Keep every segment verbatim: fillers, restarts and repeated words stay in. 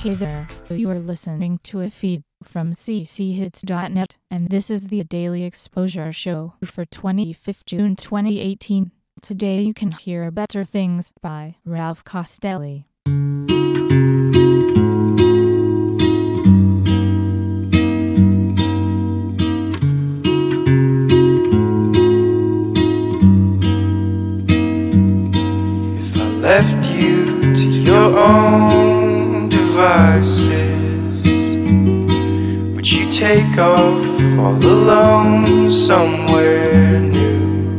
Hey there, you are listening to a feed from c c hits dot net, and this is the Daily Exposure Show for twenty-fifth of June twenty eighteen. Today you can hear Better Things by Ralph Costelli. If I left you to your own devices, would you take off all alone somewhere new?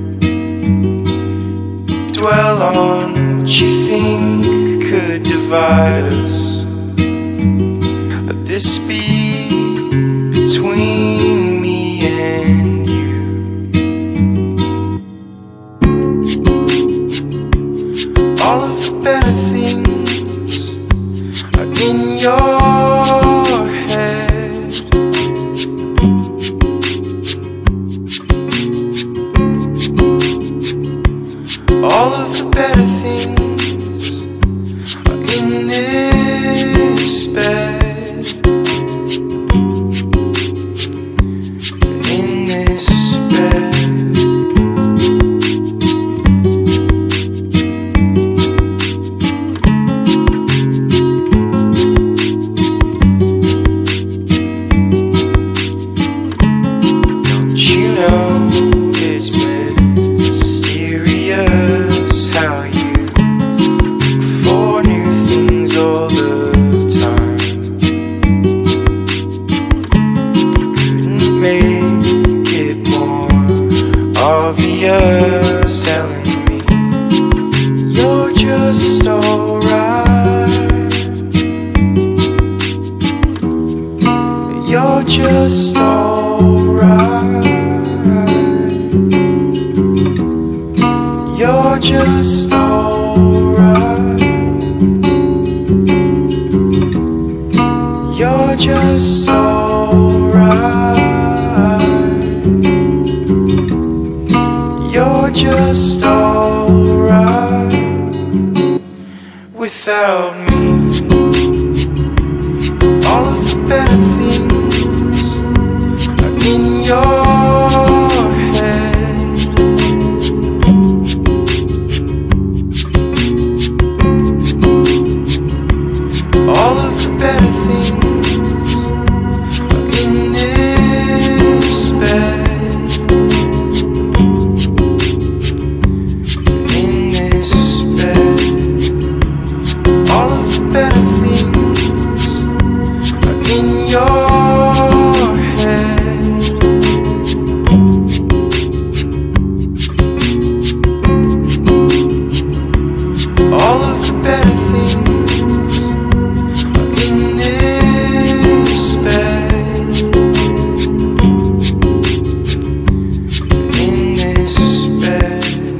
Dwell on what you think could divide us. Let this be between me and you. All of the better things are in your head. All of the better things are in this bed. In this bed. It's mysterious how you look for new things all the time. You couldn't make it more obvious, telling me you're just alright. You're just alright. You're just alright. You're just alright. You're just alright without me. All of the better things are in your all of the better things are in this bed. In this bed. All of the better things are in your head. All of the better things in this bed. In this bed.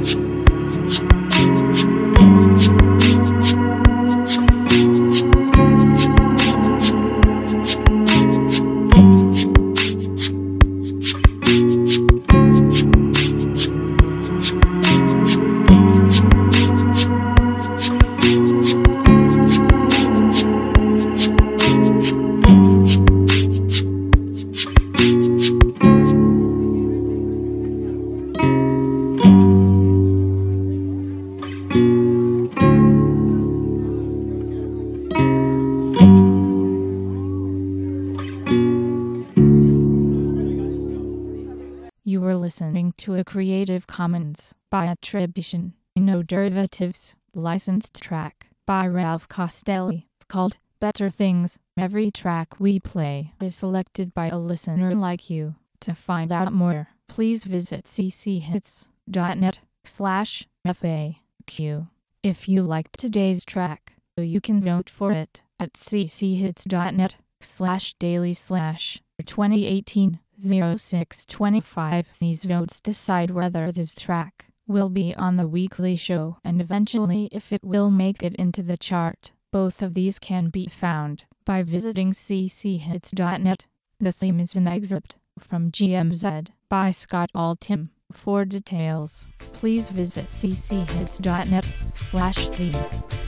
You were listening to a Creative Commons by attribution, no derivatives, licensed track by Ralph Costelli, called Better Things. Every track we play is selected by a listener like you. To find out more, please visit c c hits dot net slash F A Q. If you liked today's track, you can vote for it at c c hits dot net slash daily slash twenty eighteen oh six twenty-five. These votes decide whether this track will be on the weekly show and eventually if it will make it into the chart. Both of these can be found by visiting c c hits dot net. The theme is an excerpt from G M Z by Scott Altham. For details, please visit c c hits dot net slash theme.